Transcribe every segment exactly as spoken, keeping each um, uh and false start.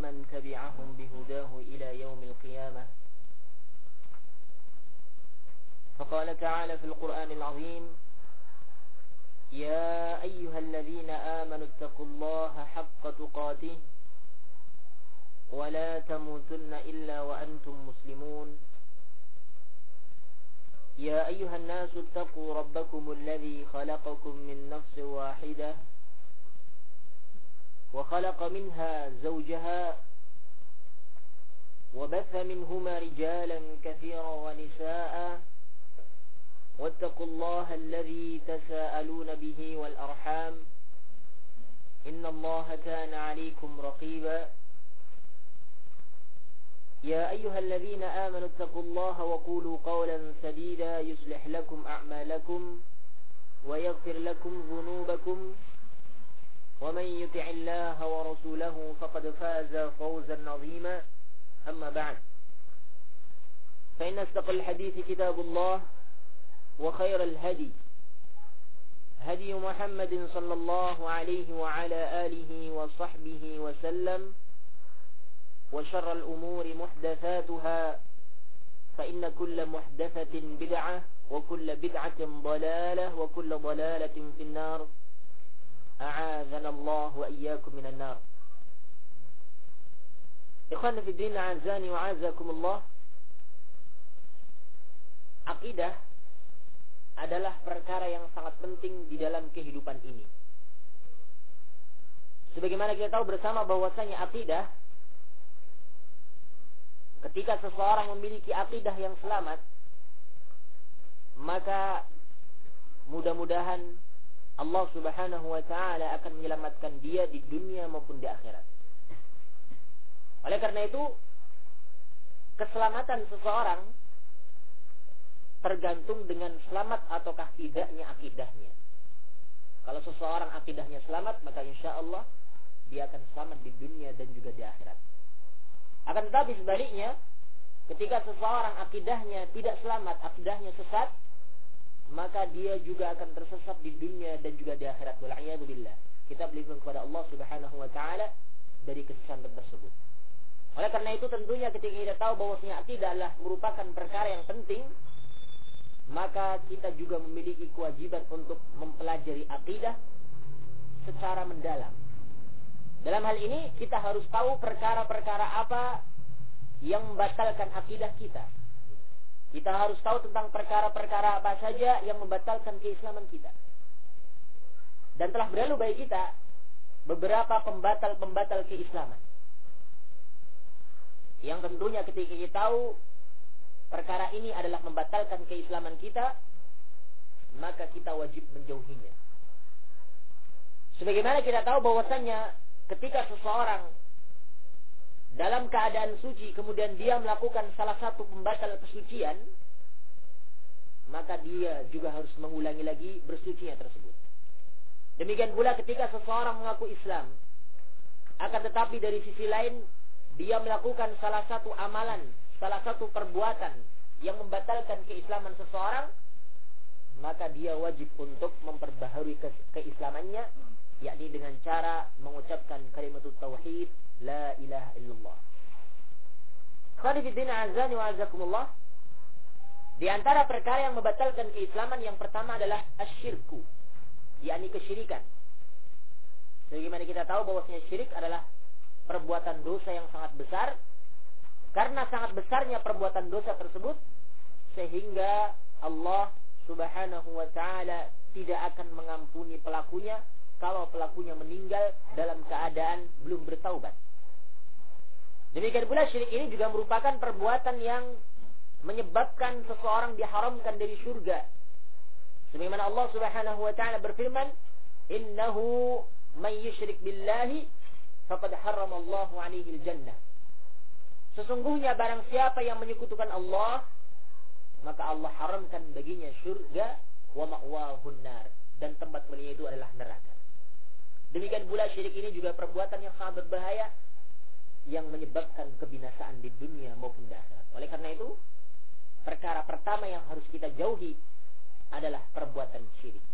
ومن تبعهم بهداه إلى يوم القيامة. فقال تعالى في القرآن العظيم: يا أيها الذين آمنوا اتقوا الله حق تقاته ولا تموتن إلا وأنتم مسلمون. يا أيها الناس اتقوا ربكم الذي خلقكم من نفس واحدة وخلق منها زوجها وبث منهما رجالا كثيرا ونساء واتقوا الله الذي تساءلون به والأرحام إن الله كان عليكم رقيبا. يا أيها الذين آمنوا اتقوا الله وقولوا قولا سديدا يصلح لكم أعمالكم ويغفر لكم ذنوبكم ومن يطع الله ورسوله فقد فاز فوزا عظيما. أما بعد، فإن أصدق الحديث كتاب الله وخير الهدي هدي محمد صلى الله عليه وعلى آله وصحبه وسلم، وشر الأمور محدثاتها فإن كل محدثة بدعة وكل بدعة ضلالة وكل ضلالة في النار. أعاذنا الله وإياكم من النار. Ikhwan fi din, a'azani wa a'azakumullah. Akidah adalah perkara yang sangat penting di dalam kehidupan ini. Sebagaimana kita tahu bersama bahwasanya akidah, ketika seseorang memiliki akidah yang selamat, maka mudah-mudahan Allah Subhanahu wa ta'ala akan menyelamatkan dia di dunia maupun di akhirat. Oleh karena itu, keselamatan seseorang tergantung dengan selamat ataukah tidaknya akidahnya. Kalau seseorang akidahnya selamat, maka insya Allah dia akan selamat di dunia dan juga di akhirat. Akan tetapi sebaliknya, ketika seseorang akidahnya tidak selamat, akidahnya sesat, maka dia juga akan tersesat di dunia dan juga di akhirat. Wal'iyadu billah. Kita berlindung kepada Allah Subhanahu wa ta'ala dari kesesatan tersebut. Oleh karena itu tentunya ketika kita tahu bahwasanya akidah adalah merupakan perkara yang penting, maka kita juga memiliki kewajiban untuk mempelajari akidah secara mendalam. Dalam hal ini kita harus tahu perkara-perkara apa yang membatalkan akidah kita. Kita harus tahu tentang perkara-perkara apa saja yang membatalkan keislaman kita. Dan telah berlalu bagi kita beberapa pembatal-pembatal keislaman, yang tentunya ketika kita tahu perkara ini adalah membatalkan keislaman kita, maka kita wajib menjauhinya. Sebagaimana kita tahu bahwasannya ketika seseorang dalam keadaan suci kemudian dia melakukan salah satu pembatal kesucian, maka dia juga harus mengulangi lagi bersucinya tersebut. Demikian pula ketika seseorang mengaku Islam, akan tetapi dari sisi lain dia melakukan salah satu amalan, salah satu perbuatan yang membatalkan keislaman seseorang, maka dia wajib untuk memperbaharui ke- keislamannya, yakni dengan cara mengucapkan kalimat tauhid la ilaha illallah. Khadifiddin azani wa azakumullah. Di antara perkara yang membatalkan keislaman yang pertama adalah asyirku, yakni kesyirikan. Sebagaimana kita tahu bahwasanya syirik adalah perbuatan dosa yang sangat besar. Karena sangat besarnya perbuatan dosa tersebut, sehingga Allah Subhanahu wa ta'ala tidak akan mengampuni pelakunya kalau pelakunya meninggal dalam keadaan belum bertaubat. Demikian pula syirik ini juga merupakan perbuatan yang menyebabkan seseorang diharamkan dari surga. Sebagaimana Allah Subhanahu wa ta'ala berfirman, innahu man yusyrik billahi faqad harramallahu alaihi al-jannah. Sesungguhnya barang siapa yang menyekutukan Allah, maka Allah haramkan baginya surga, wa ma'wahun nar, dan tempat belinya itu adalah neraka. Demikian pula syirik ini juga perbuatan yang sangat berbahaya yang menyebabkan kebinasaan di dunia maupun di akhirat. Oleh karena itu, perkara pertama yang harus kita jauhi adalah perbuatan syirik.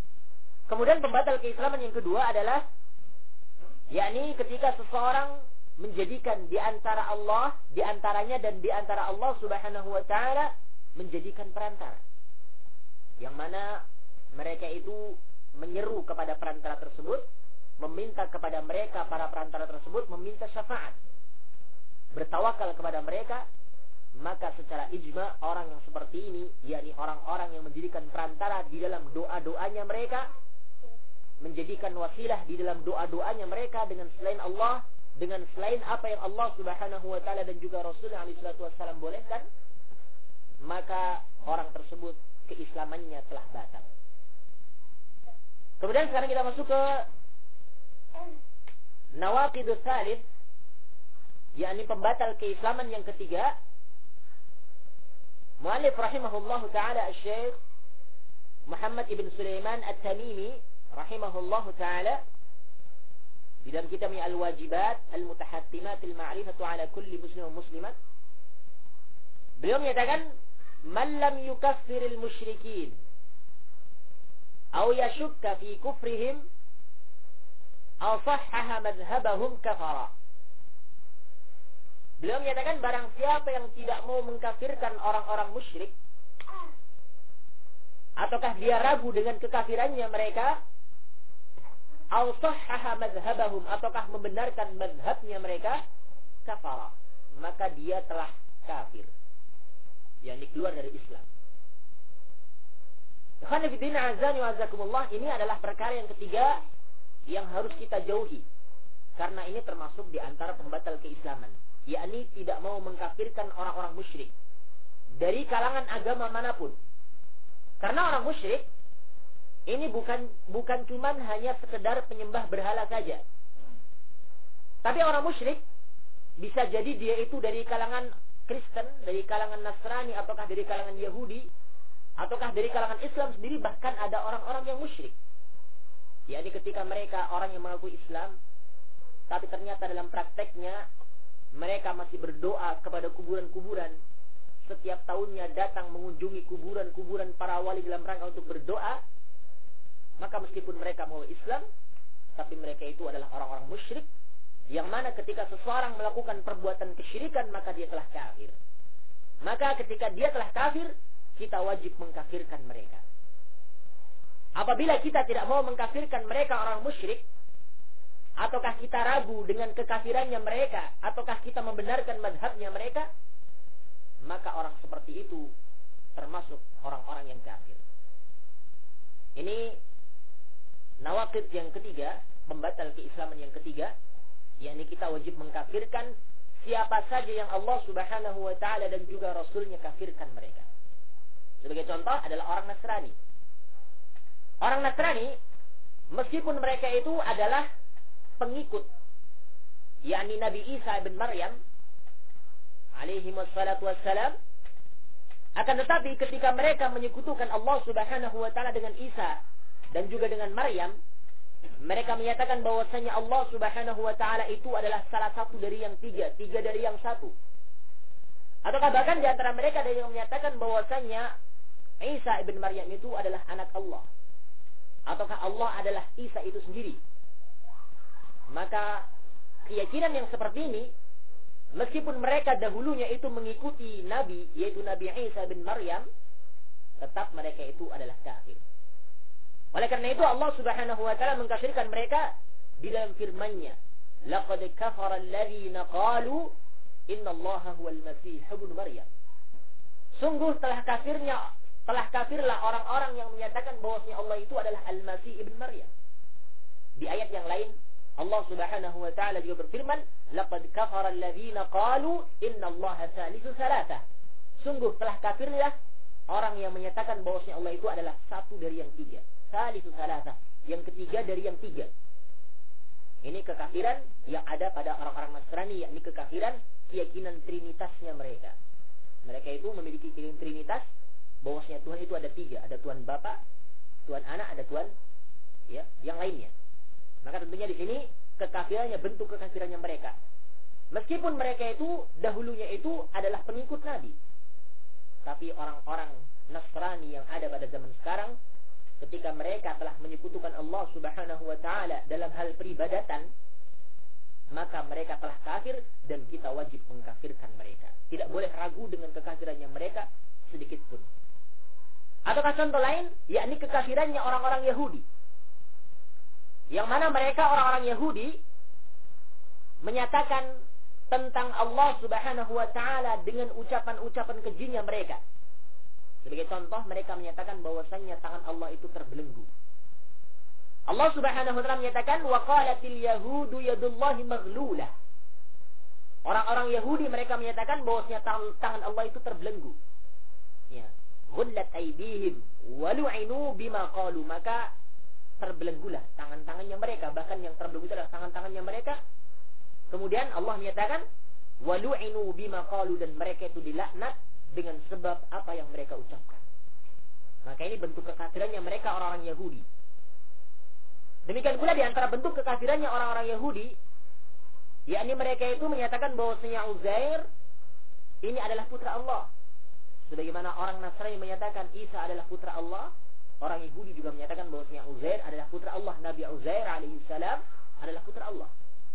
Kemudian pembatal keislaman yang kedua adalah yakni ketika seseorang menjadikan di antara Allah, di antaranya dan di antara Allah Subhanahu wa taala menjadikan perantara. Yang mana mereka itu menyeru kepada perantara tersebut, meminta kepada mereka para perantara tersebut meminta syafaat, bertawakal kepada mereka. Maka secara ijma orang yang seperti ini, yakni orang-orang yang menjadikan perantara di dalam doa-doanya mereka, menjadikan wasilah di dalam doa-doanya mereka dengan selain Allah, dengan selain apa yang Allah Subhanahu wa taala dan juga Rasulullah alaihi wasallam bolehkan, maka orang tersebut keislamannya telah batal. Kemudian sekarang kita masuk ke nawaqidus tsalits, yakni pembatal keislaman yang ketiga. Mu'allif rahimahullahu ta'ala Asy-Syaikh Muhammad ibn Sulaiman At-Tamimi rahimahullahu ta'ala di dalam kitabnya Al-Wajibat Al-Mutahattimat Al-Ma'rifatu ala kulli muslim wa muslimat, beliau menyatakan man lam yukaffiril musyrikin aw yashukka fi kufrihim aw sahhaha madhhabahum kafara. Beliau menyatakan barang siapa yang tidak mau mengkafirkan orang-orang musyrik, ataukah dia ragu dengan kekafirannya mereka, aw sahhaha madhhabahum, ataukah membenarkan mazhabnya mereka, kafara, maka dia telah kafir, yakni keluar dari Islam. Ikhwan fillah azani wa azakumullah, ini adalah perkara yang ketiga yang harus kita jauhi, karena ini termasuk di antara pembatal keislaman, yakni tidak mau mengkafirkan orang-orang musyrik dari kalangan agama manapun. Karena orang musyrik ini bukan bukan cuman hanya sekedar penyembah berhala saja. Tapi orang musyrik bisa jadi dia itu dari kalangan Kristen, dari kalangan Nasrani, ataukah dari kalangan Yahudi, ataukah dari kalangan Islam sendiri. Bahkan ada orang-orang yang musyrik, yakni ketika mereka orang yang mengaku Islam, tapi ternyata dalam prakteknya mereka masih berdoa kepada kuburan-kuburan. Setiap tahunnya datang mengunjungi kuburan-kuburan para wali dalam rangka untuk berdoa. Maka meskipun mereka mau Islam, tapi mereka itu adalah orang-orang musyrik, yang mana ketika seseorang melakukan perbuatan kesyirikan, maka dia telah kafir. Maka ketika dia telah kafir, kita wajib mengkafirkan mereka. Apabila kita tidak mau mengkafirkan mereka orang musyrik, ataukah kita ragu dengan kekafirannya mereka, ataukah kita membenarkan mazhabnya mereka, maka orang seperti itu termasuk orang-orang yang kafir. Ini nawaqid yang ketiga, pembatal keislaman yang ketiga, yakni kita wajib mengkafirkan siapa saja yang Allah Subhanahu wa taala dan juga Rasulnya kafirkan mereka. Sebagai contoh adalah orang Nasrani. Orang Nasrani, meskipun mereka itu adalah pengikut, yakni Nabi Isa bin Maryam alaihi wassalatu wassalam, akan tetapi ketika mereka menyekutukan Allah Subhanahu wa taala dengan Isa dan juga dengan Maryam, mereka menyatakan bahwasanya Allah Subhanahu wa taala itu adalah salah satu dari yang tiga, tiga dari yang satu. Ataukah bahkan di antara mereka ada yang menyatakan bahwasanya Isa bin Maryam itu adalah anak Allah, ataukah Allah adalah Isa itu sendiri. Maka keyakinan yang seperti ini, meskipun mereka dahulunya itu mengikuti Nabi, yaitu Nabi Isa bin Maryam, tetap mereka itu adalah kafir. Oleh karena itu Allah Subhanahu wa taala mengkafirkan mereka di dalam firman-Nya, laqad kafara alladziina qalu innallaha huwal masih ibnu Maryam. Sungguh telah kafirnya telah kafirlah orang-orang yang menyatakan bahwasanya Allah itu adalah Al-Masih ibn Maryam. Di ayat yang lain Allah Subhanahu wa taala juga berfirman, laqad kafara alladziina qalu innallaha salisu salatah. Sungguh telah kafirlah orang yang menyatakan bahwasanya Allah itu adalah satu dari yang tiga. Salisu salatah, yang ketiga dari yang tiga. Ini kekafiran yang ada pada orang-orang Nasrani, yakni kekafiran keyakinan trinitasnya mereka. Mereka itu memiliki keyakinan trinitas, bahwasanya Tuhan itu ada tiga, ada Tuhan Bapa, Tuhan Anak, ada Tuhan ya yang lainnya. Maka tentunya di sini kekafirannya, bentuk kekafirannya mereka. Meskipun mereka itu dahulunya itu adalah pengikut Nabi, tapi orang-orang Nasrani yang ada pada zaman sekarang, ketika mereka telah menyekutukan Allah Subhanahu wa taala dalam hal peribadatan, maka mereka telah kafir dan kita wajib mengkafirkan mereka. Tidak boleh ragu dengan kekafirannya mereka sedikit pun. Ataukah contoh lain, yakni kekafirannya orang-orang Yahudi. Yang mana mereka orang-orang Yahudi menyatakan tentang Allah Subhanahu wa taala dengan ucapan-ucapan kejinya mereka. Sebagai contoh, mereka menyatakan bahwasannya tangan Allah itu terbelenggu. Allah Subhanahu wa taala menyatakan wa qalatil yahudu yadullahi maghlulah. Orang-orang Yahudi mereka menyatakan bahwasanya tangan Allah itu terbelenggu. Ya, ghullat aydihim wa lu'inu bima qalu, maka terbelenggulah tangan-tangannya mereka, bahkan yang terbelenggu itu adalah tangan-tangannya mereka. Kemudian Allah menyatakan wa lu'inu bima qalu, dan mereka itu dilaknat dengan sebab apa yang mereka ucapkan. Maka ini bentuk kekafirannya mereka orang-orang Yahudi. Demikian pula di antara bentuk kekafirannya orang-orang Yahudi, yakni mereka itu menyatakan bahwasanya Uzair ini adalah putra Allah. Sebagaimana orang Nasrani menyatakan Isa adalah putra Allah, orang Yahudi juga menyatakan bahwasanya Uzair adalah putra Allah. Nabi Uzair alaihi salam adalah putra Allah.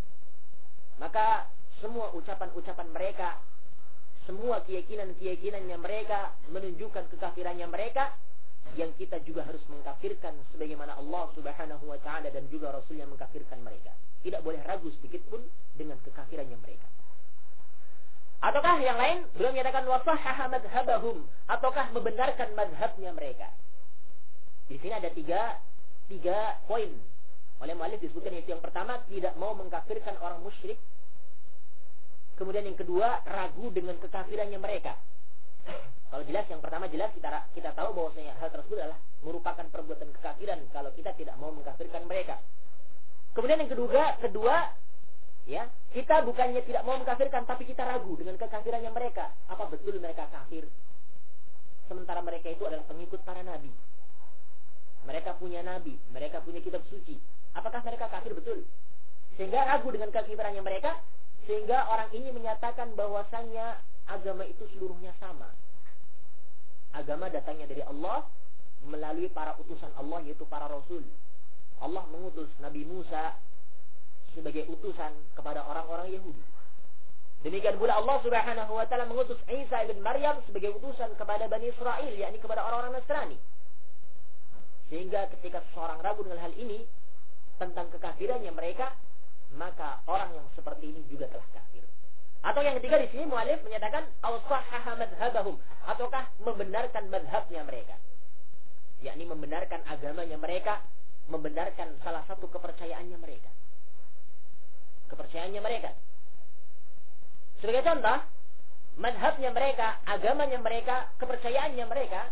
Maka semua ucapan-ucapan mereka, semua keyakinan-keyakinannya mereka menunjukkan kekafirannya mereka, yang kita juga harus mengkafirkan sebagaimana Allah Subhanahu wa taala dan juga Rasulnya mengkafirkan mereka. Tidak boleh ragu sedikit pun dengan kekafirannya mereka. Ataukah yang lain, beliau menyatakan wasahhaha madhhabahum, ataukah membenarkan mazhabnya mereka. Di sini ada tiga tiga poin oleh muallif disebutkan, yaitu yang pertama tidak mau mengkafirkan orang musyrik. Kemudian yang kedua ragu dengan kekafirannya mereka. Kalau jelas yang pertama jelas kita kita tahu bahwasanya hal tersebut adalah merupakan perbuatan kekafiran kalau kita tidak mau mengkafirkan mereka. Kemudian yang kedua kedua ya, kita bukannya tidak mau mengkafirkan, tapi kita ragu dengan kekafirannya mereka. Apa betul mereka kafir? Sementara mereka itu adalah pengikut para nabi. Mereka punya nabi, mereka punya kitab suci. Apakah mereka kafir betul? Sehingga ragu dengan kekafirannya mereka, sehingga orang ini menyatakan bahwasannya agama itu seluruhnya sama. Agama datangnya dari Allah melalui para utusan Allah, yaitu para rasul. Allah mengutus Nabi Musa sebagai utusan kepada orang-orang Yahudi. Demikian pula Allah Subhanahu wa taala mengutus Isa ibn Maryam sebagai utusan kepada Bani Israel, yakni kepada orang-orang Nasrani. Sehingga ketika seseorang ragu dengan hal ini tentang kekafirannya mereka, maka orang yang seperti ini juga telah kafir. Atau yang ketiga di sini muallif menyatakan awsahhaha madhhabahum, ataukah membenarkan madhabnya mereka, yakni membenarkan agamanya mereka, membenarkan salah satu kepercayaannya mereka. Kepercayaannya mereka. Sebagai contoh, madhabnya mereka, agamanya mereka, kepercayaannya mereka,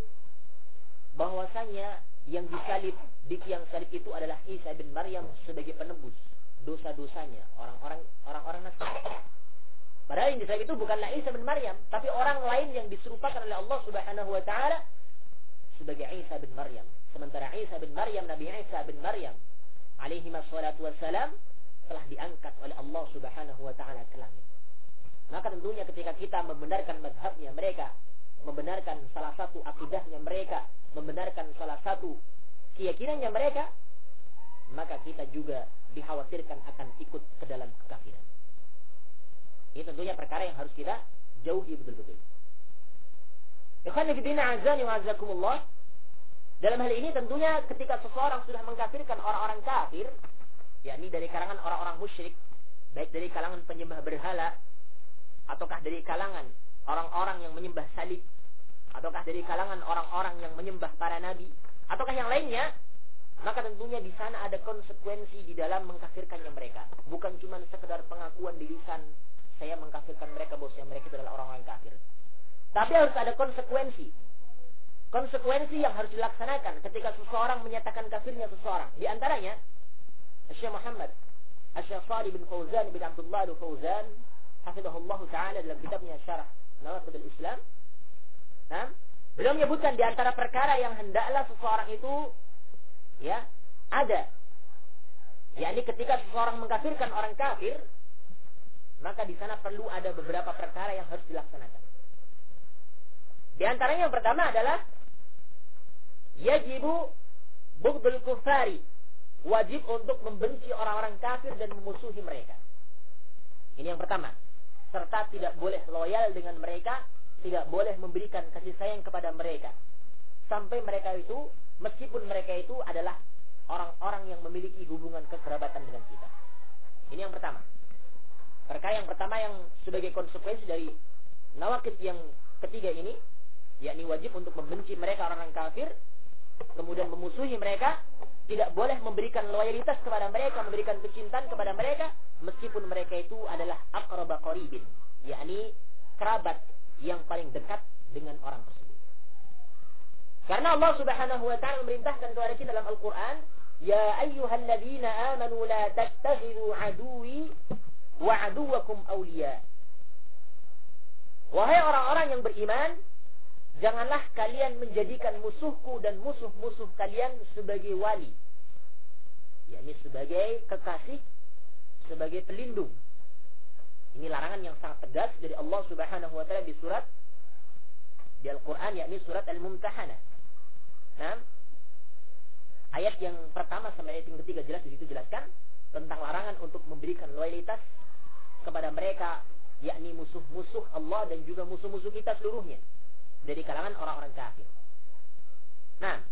bahwasanya yang disalib di tiang salib itu adalah Isa bin Maryam sebagai penebus dosa-dosanya orang-orang orang-orang Nasrani. Padahal yang disalib itu bukanlah Isa bin Maryam, tapi orang lain yang diserupakan oleh Allah Subhanahu wa taala sebagai Isa bin Maryam. Sementara Isa bin Maryam, Nabi Isa bin Maryam alaihi wassalatu wassalam, telah diangkat oleh Allah Subhanahu wa taala ke langit. Maka tentunya ketika kita membenarkan mazhabnya mereka, membenarkan salah satu akidahnya mereka, membenarkan salah satu keyakinannya mereka, maka kita juga dikhawatirkan akan ikut ke dalam kekafiran. Ini tentunya perkara yang harus kita jauhi betul-betul. Ikhwan fillah azani wa azakumullah. Dalam hal ini tentunya ketika seseorang sudah mengkafirkan orang-orang kafir, yakni dari kalangan orang-orang musyrik, baik dari kalangan penyembah berhala, ataukah dari kalangan orang-orang yang menyembah salib, ataukah dari kalangan orang-orang yang menyembah para nabi, ataukah yang lainnya, maka tentunya di sana ada konsekuensi di dalam mengkafirkannya mereka. Bukan cuma sekedar pengakuan di lisan, saya mengkafirkan mereka bahwa mereka adalah orang-orang kafir. Tapi harus ada konsekuensi. Konsekuensi yang harus dilaksanakan ketika seseorang menyatakan kafirnya seseorang. Di antaranya Syekh Muhammad Syekh Shalih bin Fauzan bin Abdullah al-Fauzan hafizahullah taala dalam kitabnya Syarah Nawaqid al-Islam, nah, beliau menyebutkan di antara perkara yang hendaklah seseorang itu ya ada, yakni ketika seseorang mengkafirkan orang kafir, maka di sana perlu ada beberapa perkara yang harus dilaksanakan. Di antaranya yang pertama adalah yajibu bughdul kufari, wajib untuk membenci orang-orang kafir dan memusuhi mereka. Ini yang pertama. Serta tidak boleh loyal dengan mereka, tidak boleh memberikan kasih sayang kepada mereka. Sampai mereka itu, meskipun mereka itu adalah orang-orang yang memiliki hubungan kekerabatan dengan kita. Ini yang pertama. Perkara yang pertama yang sebagai konsekuensi dari nawaqid yang ketiga ini, yakni wajib untuk membenci mereka orang-orang kafir, kemudian memusuhi mereka, tidak boleh memberikan loyalitas kepada mereka, memberikan kecintaan kepada mereka, meskipun mereka itu adalah aqraba qaribin, yakni kerabat yang paling dekat dengan orang tersebut. Karena Allah Subhanahu wa taala memerintahkan kepada kita dalam Al-Qur'an, ya ayyuhalladzina amanu la tattakhidhu aduwwi wa aduwwakum awliya. Wahai orang-orang yang beriman, janganlah kalian menjadikan musuhku dan musuh-musuh kalian sebagai wali, yakni sebagai kekasih, sebagai pelindung. Ini larangan yang sangat tegas dari Allah Subhanahu wa taala di surat di Al-Qur'an, yakni surat Al-Mumtahanah. Nah, ayat yang pertama sampai ayat yang ketiga jelas di situ jelaskan tentang larangan untuk memberikan loyalitas kepada mereka, yakni musuh-musuh Allah dan juga musuh-musuh kita seluruhnya dari kalangan orang-orang kafir. Nah,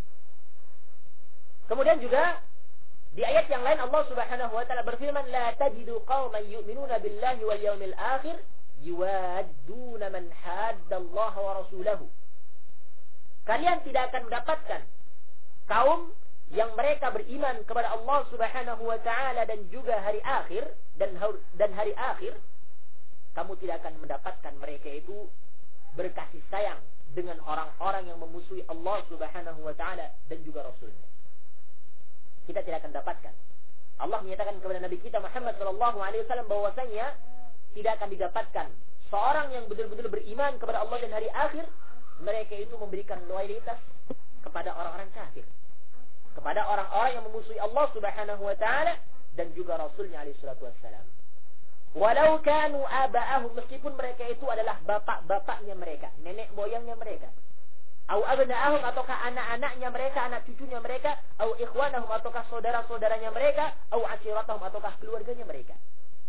kemudian juga di ayat yang lain Allah Subhanahu wa taala berfirman, la tajidu qauman yu'minuna billahi wal yawmil akhir yuwadduna man haddallaha wa rasulahu. Kalian tidak akan mendapatkan kaum yang mereka beriman kepada Allah Subhanahu wa taala dan juga hari akhir dan dan hari akhir, kamu tidak akan mendapatkan mereka itu berkasih sayang dengan orang-orang yang memusuhi Allah Subhanahu wa taala dan juga Rasulnya. Kita tidak akan dapatkan. Allah menyatakan kepada Nabi kita Muhammad sallallahu alaihi wasallam bahwasanya tidak akan didapatkan seorang yang betul-betul beriman kepada Allah dan hari akhir, mereka itu memberikan loyalitas kepada orang-orang kafir, kepada orang-orang yang memusuhi Allah Subhanahu wa taala dan juga Rasulnya alaihi salatu wassalam. Walau kanu aba'ahum, meskipun mereka itu adalah bapak-bapaknya mereka, nenek moyangnya mereka. Au abna'ahum, ataukah anak-anaknya mereka, anak cucunya mereka, au ikhwanahum, ataukah saudara-saudaranya mereka, au ashiratahum, ataukah keluarganya mereka.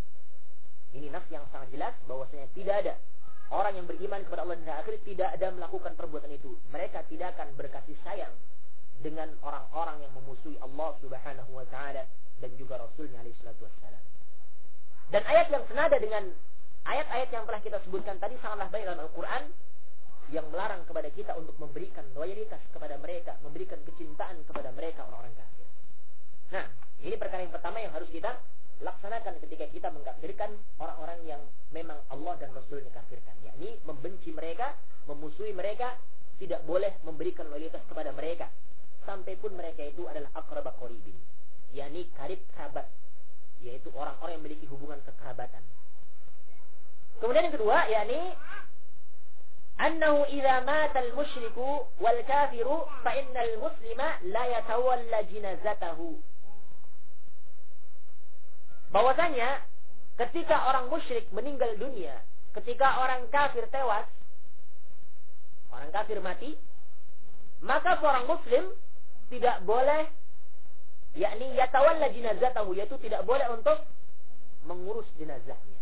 Ini nas yang sangat jelas bahwasanya tidak ada orang yang beriman kepada Allah dan akhir tidak ada melakukan perbuatan itu. Mereka tidak akan berkasih sayang dengan orang-orang yang memusuhi Allah Subhanahu wa taala dan juga Rasulnya alaihi salatu wassalam. Dan ayat yang senada dengan ayat-ayat yang telah kita sebutkan tadi sangatlah banyak dalam Al-Quran yang melarang kepada kita untuk memberikan loyalitas kepada mereka, memberikan kecintaan kepada mereka orang-orang kafir. Nah, ini perkara yang pertama yang harus kita laksanakan ketika kita mengkafirkan orang-orang yang memang Allah dan Rasulnya kafirkan, yakni membenci mereka, memusuhi mereka, tidak boleh memberikan loyalitas kepada mereka sampai pun mereka itu adalah aqraba qaribin, yakni karib kerabat, yaitu orang-orang yang memiliki hubungan kekerabatan. Kemudian yang kedua, yakni annahu idza mata al-musyriku wal kafiru fa innal muslima la yatawalla jinazatahu. Bahwasanya ketika orang musyrik meninggal dunia, ketika orang kafir tewas, orang kafir mati, maka seorang muslim tidak boleh, yakni yatawalla jinazatahu, yaitu tidak boleh untuk mengurus jenazahnya.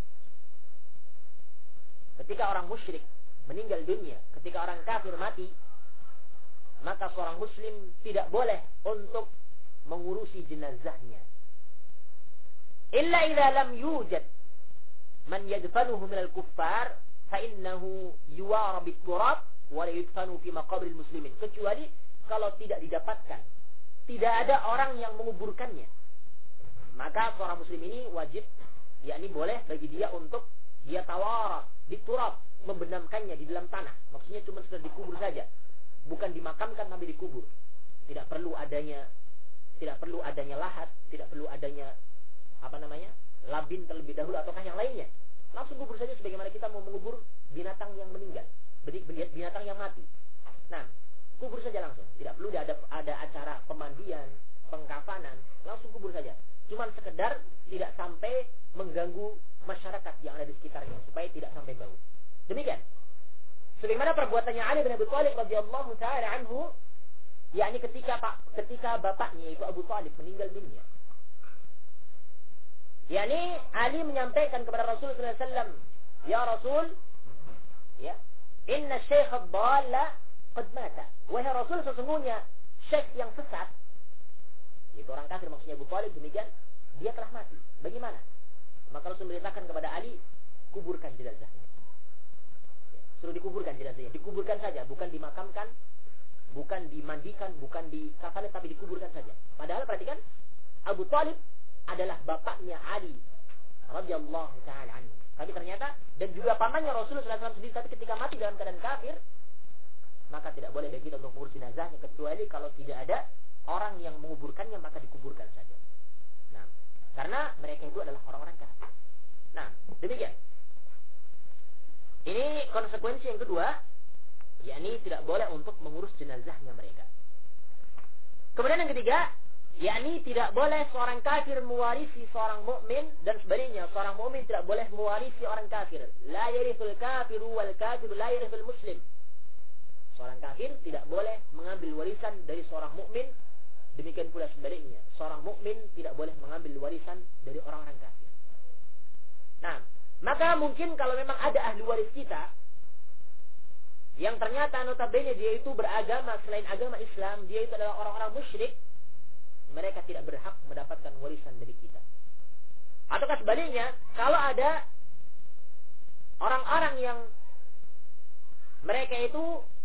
Ketika orang musyrik meninggal dunia, ketika orang kafir mati, maka seorang muslim tidak boleh untuk mengurusi jenazahnya. Illa idza lam yujad man yadfanuhu minal kuffar fa innahu yuwara bit-turab wa la yudfanu fi maqabiril muslimin. Kecuali kalau tidak didapatkan, tidak ada orang yang menguburkannya, maka seorang muslim ini wajib, yakni boleh bagi dia untuk dia tawara bit-turab, membenamkannya di dalam tanah. Maksudnya cuma sekedar dikubur saja, bukan dimakamkan tapi dikubur. Tidak perlu adanya tidak perlu adanya lahat, tidak perlu adanya apa namanya? labin terlebih dahulu ataukah yang lainnya. Langsung kubur saja sebagaimana kita mau mengubur binatang yang meninggal, binatang yang mati. Nah, kubur saja langsung. Tidak perlu ada ada acara pemandian, pengkafanan, langsung kubur saja. Cuma sekedar tidak sampai mengganggu masyarakat yang ada di sekitarnya, supaya tidak sampai bau. Demikian. Sebagaimana perbuatannya Ali bin Abi Thalib radhiyallahu taala anhu, yakni ketika pak ketika bapaknya yaitu Abu Thalib meninggal dunia. yakni Ali menyampaikan kepada Rasul sallallahu alaihi wasallam, "Ya Rasul, ya, inna syekh ad-dalla qad mata." Wahai Rasul, sesungguhnya syekh yang sesat, itu orang kafir maksudnya Abu Thalib, demikian, dia telah mati. Bagaimana? Maka Rasul merintahkan kepada Ali, kuburkan jenazahnya. Ya, suruh dikuburkan jenazahnya, dikuburkan saja, bukan dimakamkan, bukan dimandikan, bukan dikafani, tapi dikuburkan saja. Padahal perhatikan, Abu Thalib adalah bapaknya Ali radhiyallahu taala anhu. Tapi ternyata, dan juga pamannya Rasulullah sallallahu alaihi wasallam sendiri, tapi ketika mati dalam keadaan kafir, maka tidak boleh bagi kita untuk mengurus jenazahnya, kecuali kalau tidak ada orang yang menguburkannya, maka dikuburkan saja. Nah, karena mereka itu adalah orang-orang kafir. Nah, demikian. Ini konsekuensi yang kedua, yakni tidak boleh untuk mengurus jenazahnya mereka. Kemudian yang ketiga, yakni tidak boleh seorang kafir mewarisi seorang mukmin, dan sebaliknya seorang mukmin tidak boleh mewarisi orang kafir. La yarithul kafiru wal kafiru la yarithul muslim. Seorang kafir tidak boleh mengambil warisan dari seorang mukmin, demikian pula sebaliknya seorang mukmin tidak boleh mengambil warisan dari orang-orang kafir. Nah, maka mungkin kalau memang ada ahli waris kita yang ternyata notabene dia itu beragama selain agama Islam, dia itu adalah orang-orang musyrik, mereka tidak berhak mendapatkan warisan dari kita. Ataukah sebaliknya, kalau ada orang-orang yang mereka itu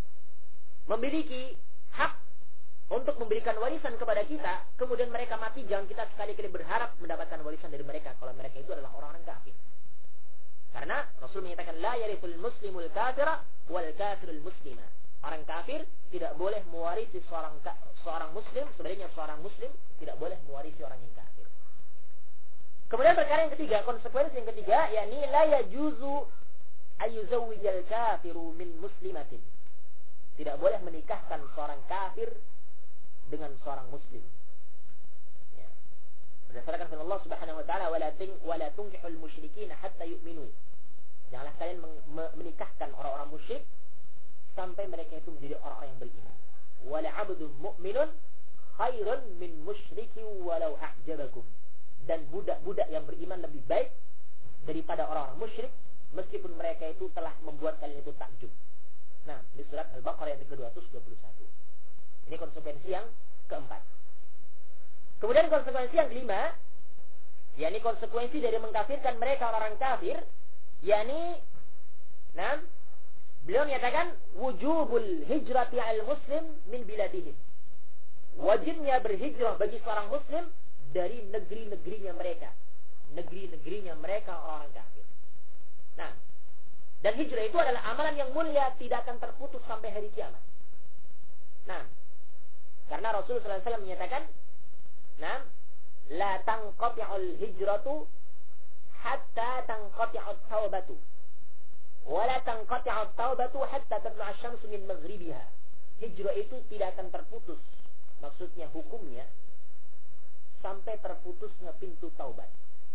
memiliki hak untuk memberikan warisan kepada kita, kemudian mereka mati, jangan kita sekali-kali berharap mendapatkan warisan dari mereka kalau mereka itu adalah orang-orang kafir. Karena Rasul menyatakan la yarithul muslimul kafira wal kafirul muslima. Orang kafir tidak boleh mewarisi seorang seorang muslim, sebaliknya seorang muslim tidak boleh mewarisi orang yang kafir. Kemudian perkara yang ketiga, konsekuensi yang ketiga, yakni la yajuzu ayyuzawwijal kafiru min muslimatin. Tidak boleh menikahkan seorang kafir dengan seorang muslim. Ya. Berdasarkan firman Allah Subhanahu wa taala, wala tin wala tunkihul musyrikin hatta yu'minu. Janganlah kalian menikahkan orang-orang musyrik sampai mereka itu menjadi orang-orang yang beriman. Wala 'abdun mu'minun khairun min musyrikin walau a'jabakum. Dan budak-budak yang beriman lebih baik daripada orang-orang musyrik, meskipun mereka itu telah membuat kalian itu takjub. Nah, di surat Al-Baqarah yang kedua ratus dua puluh satu. Ini konsekuensi yang keempat. Kemudian konsekuensi yang kelima, yakni konsekuensi dari mengkafirkan mereka orang kafir, yakni, nah, beliau menyatakan wujubul hijrati al muslim min biladihim. Wajibnya berhijrah bagi seorang muslim dari negeri-negerinya mereka. Negeri-negerinya mereka orang kafir. Nah, dan hijrah itu adalah amalan yang mulia, tidak akan terputus sampai hari kiamat. Nah, karena Rasulullah sallallahu alaihi wasallam menyatakan, nah, la tanqati'ul hijratu hatta tanqati'ut taubatu. Wala tanqati'ut taubatu hatta tatlu'a asy-syamsu min maghribiha. Hijrah itu tidak akan terputus. Maksudnya hukumnya sampai terputusnya pintu taubat.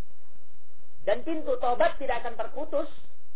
Dan pintu taubat tidak akan terputus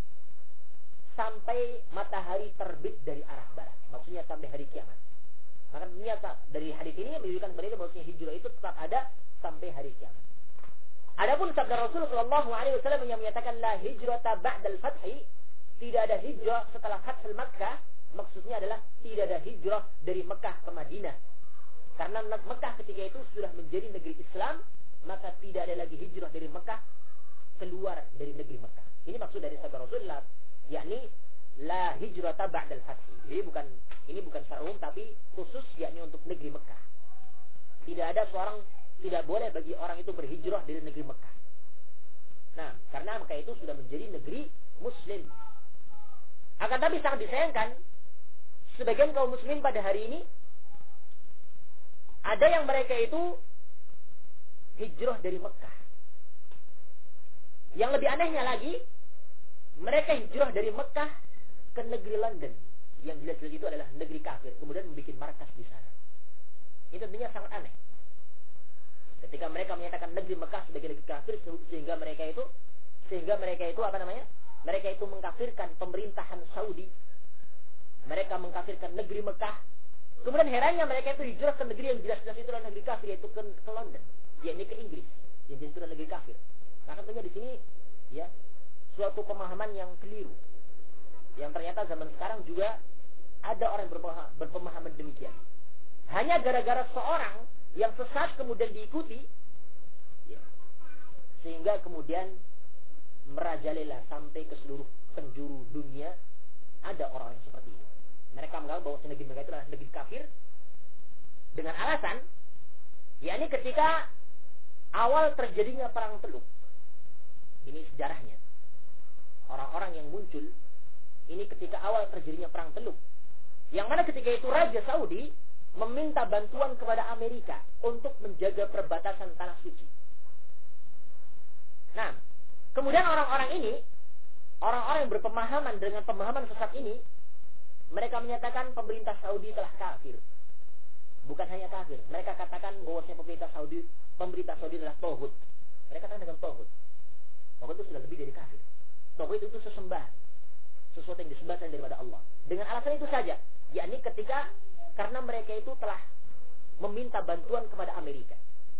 sampai matahari terbit dari arah barat. Maksudnya sampai hari kiamat. Maka ternyata dari hadis ini menunjukkan kepada kita bahwasanya hijrah itu tetap ada sampai hari kiamat. Adapun sabda Rasulullah sallallahu alaihi wasallam yang menyatakan la hijrata ba'dal fathi, tidak ada hijrah setelah Fathul Makkah, maksudnya adalah tidak ada hijrah dari Mekah ke Madinah. Karena Mekah ketika itu sudah menjadi negeri Islam, maka tidak ada lagi hijrah dari Mekah keluar dari negeri Mekah. Ini maksud dari sabda Rasulullah, yakni la hijrata ba'dal fathi. Jadi bukan ini bukan secara umum, tapi khusus yakni untuk negeri Mekah. Tidak ada seorang, tidak boleh bagi orang itu berhijrah dari negeri Mekah. Nah, karena Mekah itu sudah menjadi negeri Muslim. Akan tapi sangat disayangkan, sebagian kaum Muslimin pada hari ini ada yang mereka itu hijrah dari Mekah. Yang lebih anehnya lagi, mereka hijrah dari Mekah ke negeri London, yang jelas-jelas itu adalah negeri kafir, kemudian membuat markas di sana. Ini tentunya sangat aneh. Ketika mereka menyatakan negeri Mekah sebagai negeri kafir, sehingga mereka itu, sehingga mereka itu apa namanya? Mereka itu mengkafirkan pemerintahan Saudi. Mereka mengkafirkan negeri Mekah. Kemudian herannya mereka itu hijrah ke negeri yang jelas-jelas itu adalah negeri kafir, yaitu ke, ke London, yakni ke Inggris, yang jelas itu adalah negeri kafir. Maka tentunya di sini ya suatu pemahaman yang keliru. Yang ternyata zaman sekarang juga ada orang yang berpemahaman demikian. Hanya gara-gara seorang yang sesat kemudian diikuti, ya, sehingga kemudian merajalela sampai ke seluruh penjuru dunia. Ada orang yang seperti ini. Mereka menganggap bahwa negeri mereka itu adalah negeri kafir dengan alasan, yakni ketika awal terjadinya perang Teluk. Ini sejarahnya. Orang-orang yang muncul ini ketika awal terjadinya perang Teluk. Yang mana ketika itu Raja Saudi meminta bantuan kepada Amerika untuk menjaga perbatasan tanah suci. Nah, kemudian orang-orang ini, orang-orang yang berpemahaman dengan pemahaman sesat ini, mereka menyatakan pemerintah Saudi telah kafir. Bukan hanya kafir, mereka katakan bahwasanya pemerintah Saudi, pemerintah Saudi adalah tauhid. Mereka katakan dengan tauhid. Tauhid itu sudah lebih dari kafir. Tauhid itu sesembahan, sesuatu yang disembah selain daripada Allah. Dengan alasan itu saja, yakni ketika karena mereka itu telah meminta bantuan kepada Amerika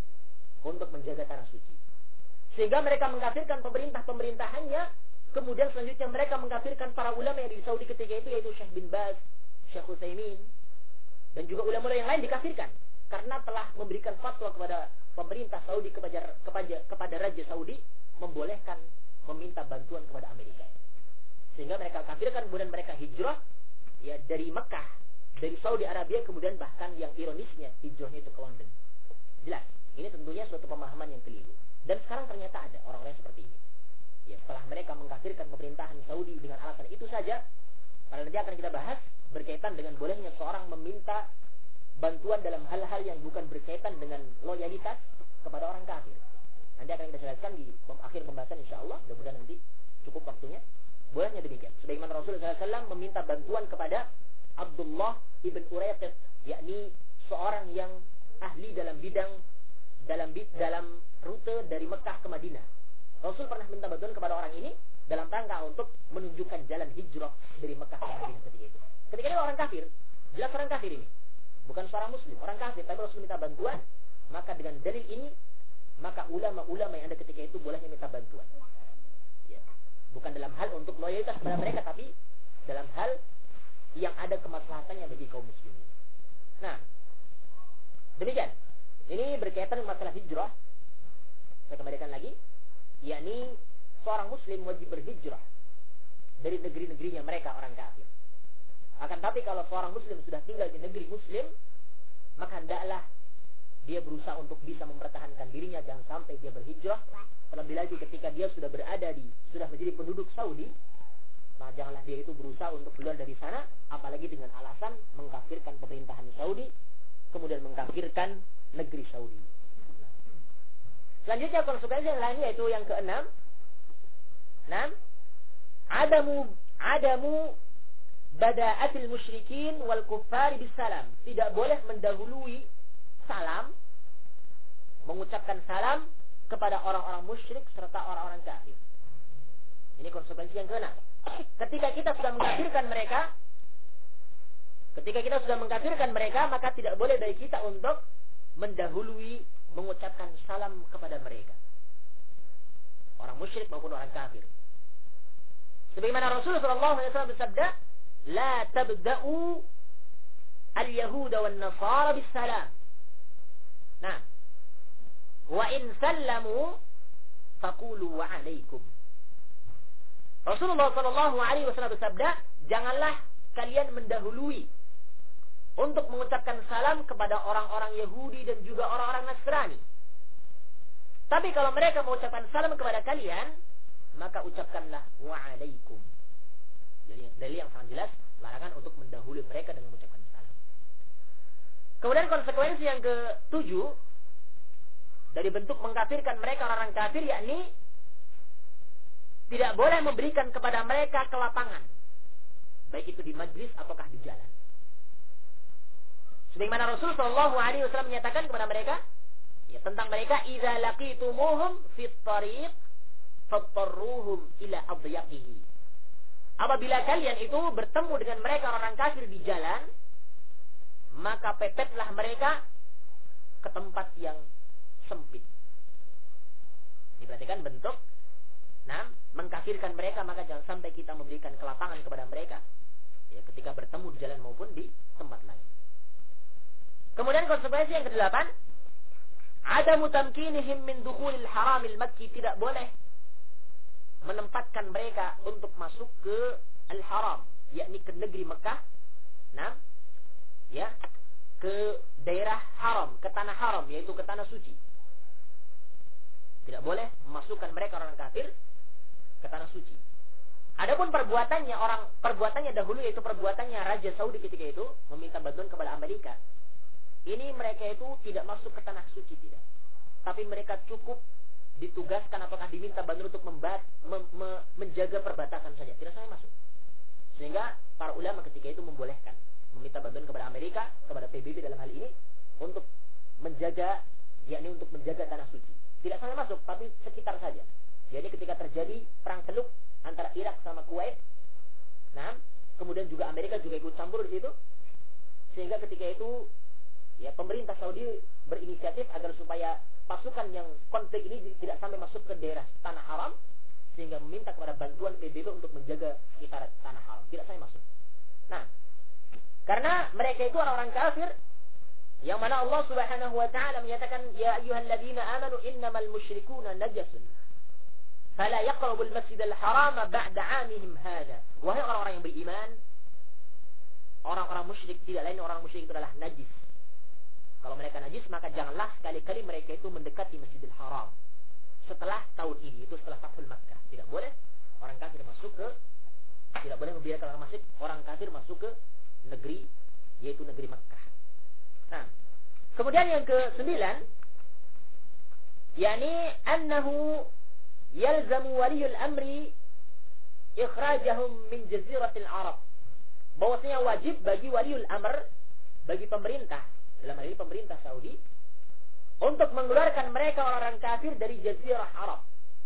untuk menjaga tanah suci. Sehingga mereka mengkafirkan pemerintah-pemerintahannya. Kemudian selanjutnya mereka mengkafirkan para ulama yang di Saudi ketika itu, yaitu Syekh bin Baz, Syekh Utsaimin, dan juga ulama yang lain dikafirkan karena telah memberikan fatwa kepada pemerintah Saudi kepada kepada, kepada Raja Saudi membolehkan meminta bantuan kepada Amerika. Sehingga mereka kafirkan, kemudian mereka hijrah ya dari Mekah, dari Saudi Arabia, kemudian bahkan yang ironisnya hijrahnya itu ke London. Jelas, ini tentunya suatu pemahaman yang keliru. Dan sekarang ternyata ada orang-orang seperti ini. Ya, setelah mereka mengkafirkan pemerintahan Saudi dengan alasan itu saja, pada nanti akan kita bahas berkaitan dengan bolehnya seorang meminta bantuan dalam hal-hal yang bukan berkaitan dengan loyalitas kepada orang kafir. Nanti akan kita jelaskan di akhir pembahasan insyaAllah. Mudah-mudahan nanti cukup waktunya. Bolehnya demikian. Sebagaimana Rasulullah shallallahu alaihi wasallam meminta bantuan kepada Abdullah ibn Urayqit, yakni seorang yang ahli dalam bidang dalam dalam rute dari Mekah ke Madinah. Rasul pernah minta bantuan kepada orang ini dalam rangka untuk menunjukkan jalan hijrah dari Mekah ke Madinah ketika itu. Ketika itu orang kafir, jelas orang kafir ini, bukan seorang muslim, orang kafir, tapi Rasul minta bantuan. Maka dengan dalil ini, maka ulama-ulama yang ada ketika itu bolehnya minta bantuan. Ya. Bukan dalam hal untuk loyalitas kepada mereka, tapi dalam hal yang ada kemaslahatannya bagi kaum muslimin. Nah, demikian. Ini berkaitan dengan masalah hijrah. Saya kembalikan lagi, yakni seorang muslim wajib berhijrah dari negeri-negerinya mereka orang kafir. Akan tapi kalau seorang muslim sudah tinggal di negeri muslim, maka hendaklah dia berusaha untuk bisa mempertahankan dirinya, jangan sampai dia berhijrah. Terlebih lagi ketika dia sudah berada di, sudah menjadi penduduk Saudi, maka janganlah dia itu berusaha untuk keluar dari sana, apalagi dengan alasan mengkafirkan pemerintahan Saudi, kemudian mengkafirkan negeri Saudi. Selanjutnya konsekuensi yang lainnya yaitu yang keenam. Enam, adamu adamu bada'atil musyrikin wal kuffari bisalam. Tidak boleh mendahului salam, mengucapkan salam kepada orang-orang musyrik serta orang-orang kafir. Ini konsekuensi yang keenam. Ketika kita sudah mengkafirkan mereka, ketika kita sudah mengkafirkan mereka, maka tidak boleh dari kita untuk mendahului mengucapkan salam kepada mereka, orang musyrik maupun orang kafir. Sebagaimana Rasulullah shallallahu alaihi wasallam bersabda, "La tabda'u al-yahuda wan nasara bis-salam." Nah, wa in sallamu faqulu wa alaikum. Rasulullah shallallahu alaihi wasallam bersabda, janganlah kalian mendahului untuk mengucapkan salam kepada orang-orang Yahudi dan juga orang-orang Nasrani. Tapi kalau mereka mengucapkan salam kepada kalian, maka ucapkanlah wa'alaikum. Jadi dalil yang sangat jelas, larangan untuk mendahului mereka dengan mengucapkan salam. Kemudian konsekuensi yang ketujuh dari bentuk mengkafirkan mereka orang-orang kafir, yakni tidak boleh memberikan kepada mereka kelapangan, baik itu di majlis ataukah di jalan. Sebagaimana Rasul sallallahu alaihi wasallam menyatakan kepada mereka, ya, tentang mereka, idza laqitumuhum fit tariq fattarruhum ila adyaqihi. Apabila kalian itu bertemu dengan mereka orang kafir di jalan, maka pepetlah mereka ke tempat yang sempit. Diperhatikan bentuk nah, mengkafirkan mereka, maka jangan sampai kita memberikan kelapangan kepada mereka ya, ketika bertemu di jalan maupun di tempat lain. Kemudian konsekuensi yang kedelapan, adamu tamkinihim min dukhulil haramil makki, tidak boleh menempatkan mereka untuk masuk ke al-haram, yakni ke negeri Mekah, nah, ya, ke daerah haram, ke tanah haram, yaitu ke tanah suci. Tidak boleh memasukkan mereka orang kafir ke tanah suci. Adapun perbuatannya orang perbuatannya dahulu, yaitu perbuatannya Raja Saudi ketika itu meminta bantuan kepada Amerika. Ini mereka itu tidak masuk ke tanah suci, tidak. Tapi mereka cukup ditugaskan ataukah diminta bantuan untuk membat, mem, me, menjaga perbatasan saja, tidak sampai masuk. Sehingga para ulama ketika itu membolehkan meminta bantuan kepada Amerika, kepada P B B dalam hal ini untuk menjaga, yakni untuk menjaga tanah suci. Tidak sampai masuk, tapi sekitar saja. Jadi ketika terjadi perang teluk antara Irak sama Kuwait, nah, kemudian juga Amerika juga ikut campur di situ, sehingga ketika itu ya pemerintah Saudi berinisiatif agar supaya pasukan yang konflik ini tidak sampai masuk ke daerah tanah haram, sehingga meminta kepada bantuan P B B untuk menjaga sekitar tanah haram, tidak sampai masuk. Nah, karena mereka itu orang-orang kafir, yang mana Allah Subhanahu wa taala menyatakan, ya ayyuhalladzina amanu innamal musyrikuuna najasun fala yaqrabul masjidal harama ba'da 'amihim hadza. Wahai orang-orang yang beriman, orang-orang musyrik tidak lain orang musyrik itu adalah najis. Kalau mereka najis, maka janganlah sekali-kali mereka itu mendekati Masjidil Haram setelah tahun ini, itu setelah Fathul Makkah. Tidak boleh orang kafir masuk ke, tidak boleh membiarkan orang masuk orang kafir masuk ke negeri, yaitu negeri Makkah. Nah, kemudian yang ke sembilan, yakni annahu yalzamu waliyul amri ikhrajahum min jaziratil Arab. Bahwasanya wajib bagi waliul amr, bagi pemerintah, dalam hal ini pemerintah Saudi, untuk mengeluarkan mereka orang-orang kafir dari jazirah Arab.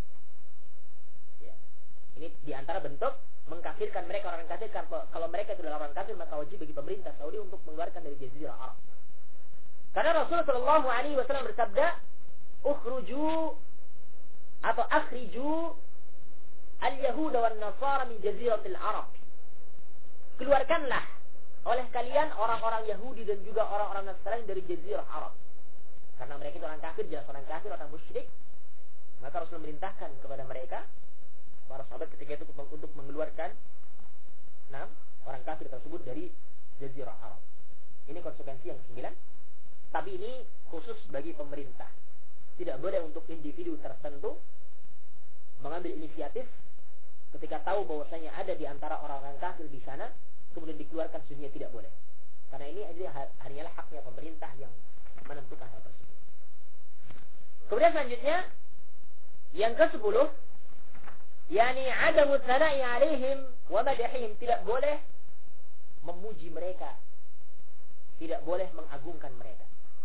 Ya. Ini diantara bentuk mengkafirkan mereka orang kafir. Kalau mereka itu adalah orang kafir, maka wajib bagi pemerintah Saudi untuk mengeluarkan dari jazirah Arab. Karena Rasulullah Shallallahu Alaihi Wasallam bersabda, "Ukhruju atau akhriju al-Yahuda wan Nasara min jaziratil Arab." Keluarkanlah oleh kalian orang-orang Yahudi dan juga orang-orang Nasrani dari jazirah Arab. Karena mereka itu orang kafir, jelas orang kafir, orang musyrik. Maka Rasul memerintahkan kepada mereka, para sahabat ketika itu untuk mengeluarkan enam orang kafir tersebut dari jazirah Arab. Ini konsekuensi yang kesembilan. Tapi ini khusus bagi pemerintah. Tidak boleh untuk individu tertentu mengambil inisiatif ketika tahu bahwasanya ada di antara orang-orang kafir di sana, kemudian dikeluarkan, sehingga tidak boleh. Karena ini hanyalah haknya pemerintah yang menentukan hal tersebut. Kemudian selanjutnya yang ke sepuluh, yakni adamu tsana'i 'alaihim wa madhihim, tidak boleh memuji mereka, tidak boleh mengagungkan mereka.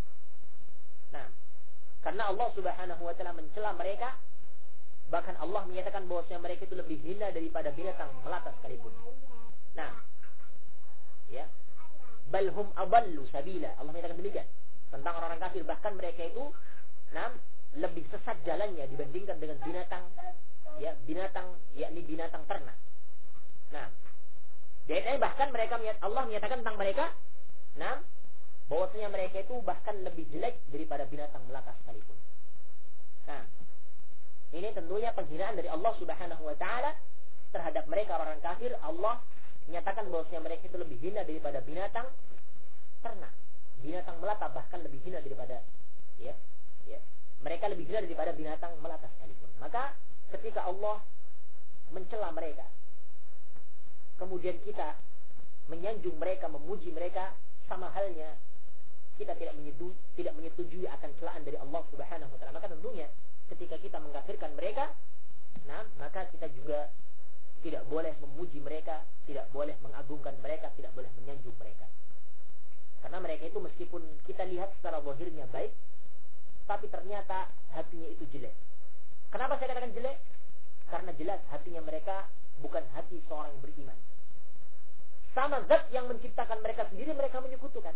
Nah, karena Allah Subhanahu wa taala mencela mereka, bahkan Allah menyatakan bahwasanya mereka itu lebih hina daripada binatang melata sekalipun. Nah, ya, bal hum adallu sabila, Allah menyatakan demikian tentang orang-orang kafir, bahkan mereka itu nah, lebih sesat jalannya dibandingkan dengan binatang, ya, binatang, yakni binatang ternak. Nah, di ayat ini bahkan mereka Allah menyatakan tentang mereka, nah, bahwasanya mereka itu bahkan lebih jelek daripada binatang melata sekalipun. Nah, ini tentunya penghinaan dari Allah Subhanahu wa taala terhadap mereka orang kafir. Allah menyatakan bahwasanya mereka itu lebih hina daripada binatang ternak, binatang melata, bahkan lebih hina daripada, ya, ya, mereka lebih hina daripada binatang melata sekalipun. Maka ketika Allah mencela mereka, kemudian kita menyanjung mereka, memuji mereka, sama halnya kita tidak menyetujui, tidak menyetujui akan celaan dari Allah Subhanahu wa taala. Maka tentunya ketika kita mengkafirkan mereka, nah, maka kita juga tidak boleh memuji mereka, tidak boleh mengagungkan mereka, tidak boleh menyanjung mereka. Karena mereka itu meskipun kita lihat secara zahirnya baik, tapi ternyata hatinya itu jelek. Kenapa saya katakan jelek? Karena jelas hatinya mereka bukan hati seorang yang beriman. Sama zat yang menciptakan mereka sendiri mereka menyekutukan.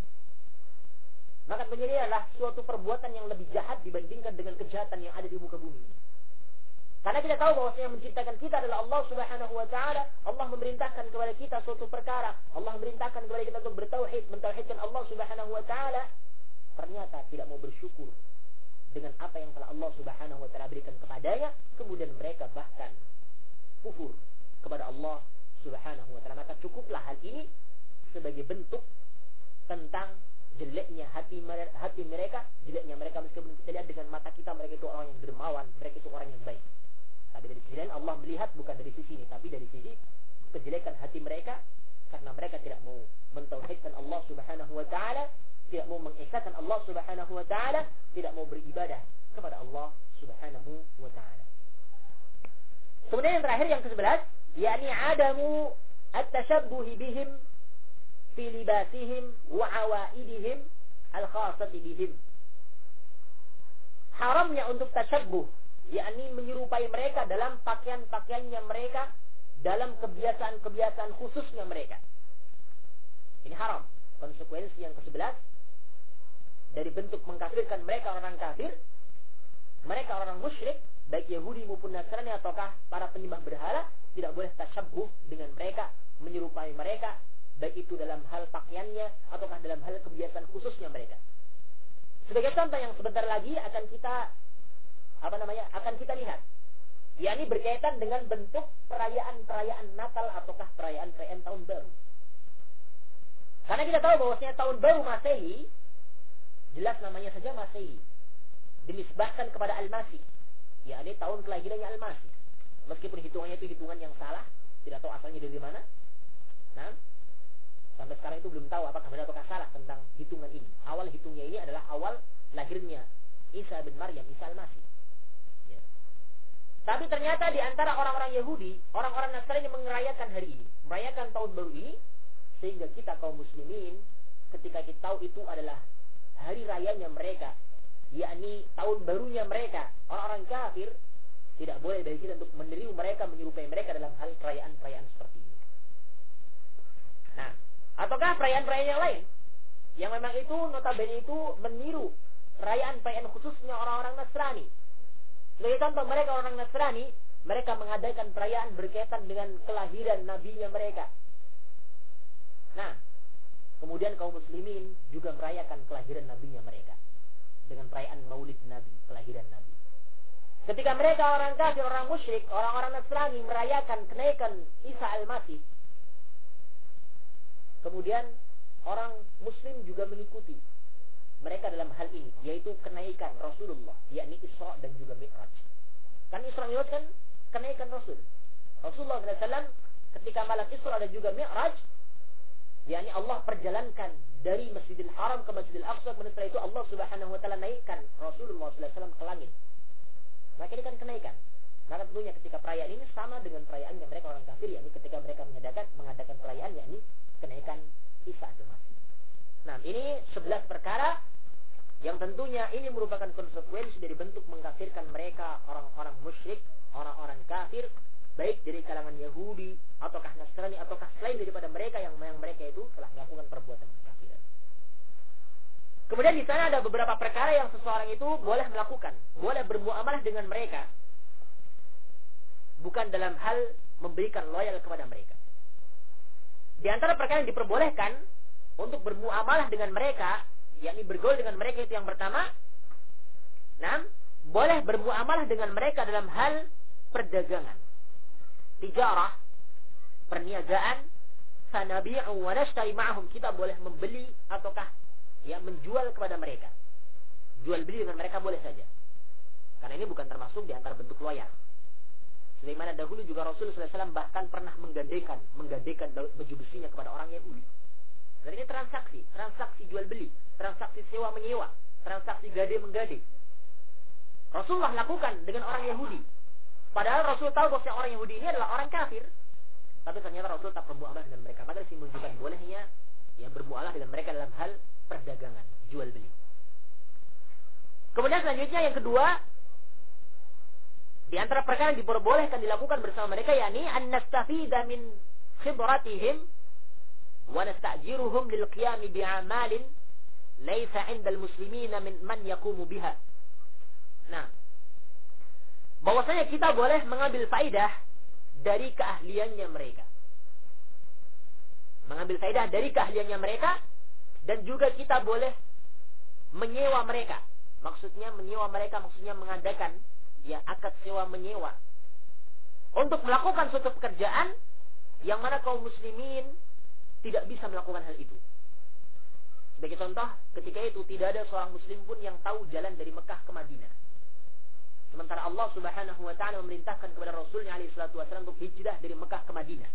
Maka menjadi adalah suatu perbuatan yang lebih jahat dibandingkan dengan kejahatan yang ada di muka bumi. Karena kita tahu bahwa yang menciptakan kita adalah Allah Subhanahu wa taala. Allah memerintahkan kepada kita suatu perkara. Allah memerintahkan kepada kita untuk bertauhid, mentauhidkan Allah Subhanahu wa taala. Ternyata tidak mau bersyukur dengan apa yang telah Allah Subhanahu wa taala berikan kepadanya, kemudian mereka bahkan kufur kepada Allah Subhanahu wa taala. Maka cukuplah hal ini sebagai bentuk tentang jeleknya hati hati mereka, jeleknya mereka meskipun kita lihat dengan mata kita mereka itu orang yang dermawan, mereka itu orang yang baik. Tapi dari sisi lain Allah melihat bukan dari sisi ini, tapi dari sisi kejelekan hati mereka karena mereka tidak mau mentauhidkan Allah Subhanahu wa taala, tidak mau mengesahkan Allah Subhanahu wa taala, tidak mau beribadah kepada Allah Subhanahu wa taala. Kemudian yang terakhir yang kesebelas, yakni adamu at-tashabbuh bihim fi libasihim wa awaidihim al-khassati bihim. Haramnya untuk tashabbuh, yakni menyerupai mereka dalam pakaian-pakaiannya mereka, dalam kebiasaan-kebiasaan khususnya mereka. Ini haram. Konsekuensi yang kesebelas dari bentuk mengkafirkan mereka orang kafir, mereka orang musyrik, baik Yahudi maupun Nasrani ataukah para penyembah berhala, tidak boleh tashabbuh dengan mereka, menyerupai mereka, baik itu dalam hal pakaiannya ataukah dalam hal kebiasaan khususnya mereka. Sebagai contoh yang sebentar lagi akan kita apa namanya akan kita lihat, yakni berkaitan dengan bentuk perayaan-perayaan Natal ataukah perayaan-perayaan tahun baru. Karena kita tahu bahwasanya tahun baru Masehi jelas namanya saja Masehi, dinisbahkan kepada Al-Masih, yakni tahun kelahirannya Al-Masih. Meskipun hitungannya itu hitungan yang salah, tidak tahu asalnya dari mana. Nah, sampai sekarang itu belum tahu apakah benar atau salah tentang hitungan ini. Awal hitungnya ini adalah awal lahirnya Isa bin Maryam, Isa Al-Masih. Ya. Tapi ternyata di antara orang-orang Yahudi, orang-orang Nasrani merayakan hari ini, merayakan tahun baru ini, sehingga kita kaum muslimin ketika kita tahu itu adalah hari rayanya mereka, yakni tahun barunya mereka, orang-orang kafir, tidak boleh bagi kita untuk meniru mereka, menyerupai mereka dalam hal perayaan-perayaan seperti ini. Nah, ataukah perayaan-perayaan yang lain yang memang itu notabene itu meniru perayaan-perayaan khususnya orang-orang Nasrani. Sebagai contoh, mereka orang Nasrani, mereka mengadakan perayaan berkaitan dengan kelahiran nabinya mereka. Nah, kemudian kaum muslimin juga merayakan kelahiran nabinya mereka dengan perayaan Maulid Nabi, kelahiran Nabi. Ketika mereka orang kafir, orang musyrik, orang-orang Nasrani merayakan kenaikan Isa Al-Masih, kemudian orang muslim juga mengikuti mereka dalam hal ini, yaitu kenaikan Rasulullah, yakni Isra dan juga Mi'raj. Kan Isra Mi'raj kan kenaikan Rasul. Rasulullah shallallahu alaihi wasallam ketika malam Isra dan juga Mi'raj, yakni Allah perjalankan dari Masjidil Haram ke Masjidil Aqsa, kemudian setelah itu Allah Subhanahu wa taala naikkan Rasulullah shallallahu alaihi wasallam ke langit. Maka ini kan kenaikan. Maka tentunya ketika perayaan ini sama dengan perayaan yang mereka orang kafir, yakni ketika mereka mengadakan mengadakan perayaan yakni kenaikan Isa Al-Masih. Nah, ini sebelas perkara yang tentunya ini merupakan konsekuensi dari bentuk mengkafirkan mereka orang-orang musyrik, orang-orang kafir, baik dari kalangan Yahudi ataukah Nasrani ataukah selain daripada mereka yang, yang mereka itu telah melakukan perbuatan kekafiran. Kemudian di sana ada beberapa perkara yang seseorang itu boleh melakukan, boleh bermuamalah dengan mereka, bukan dalam hal memberikan loyal kepada mereka. Di antara perkara yang diperbolehkan untuk bermuamalah dengan mereka, yakni bergaul dengan mereka, itu yang pertama, nah, boleh bermuamalah dengan mereka dalam hal perdagangan, tijarah, perniagaan, sanabi'u wa nashtari ma'ahum, kita boleh membeli ataukah ya menjual kepada mereka. Jual beli dengan mereka boleh saja. Karena ini bukan termasuk di antara bentuk loyal. Sebagaimana dahulu juga Rasulullah shallallahu alaihi wasallam bahkan pernah menggadekan, menggadekan baju besinya kepada orang Yahudi. Dan ini transaksi, transaksi jual beli, transaksi sewa menyewa, transaksi gade menggade. Rasulullah lakukan dengan orang Yahudi. Padahal Rasul tahu bahwa orang Yahudi ini adalah orang kafir. Tapi ternyata Rasul tak bermuamalah dengan mereka. Maka disini menunjukkan bolehnya ya bermuamalah dengan mereka dalam hal perdagangan, jual beli. Kemudian selanjutnya yang kedua, di antara perkara yang diperbolehkan dilakukan bersama mereka, yakni an nastafida min khibratihim wa nastajiruhum lil qiyam bi'amalin laysa 'inda al-muslimina min man yaqumu biha. Nah, bahwasanya kita boleh mengambil faidah dari keahliannya mereka. Mengambil faidah dari keahliannya mereka, dan juga kita boleh menyewa mereka. Maksudnya menyewa mereka, maksudnya mengadakan ya akad sewa menyewa untuk melakukan suatu pekerjaan yang mana kaum muslimin tidak bisa melakukan hal itu. Sebagai contoh, ketika itu tidak ada seorang muslim pun yang tahu jalan dari Mekah ke Madinah. Sementara Allah Subhanahu wa taala memerintahkan kepada Rasulnya alaihi salatu wasallam untuk hijrah dari Mekah ke Madinah.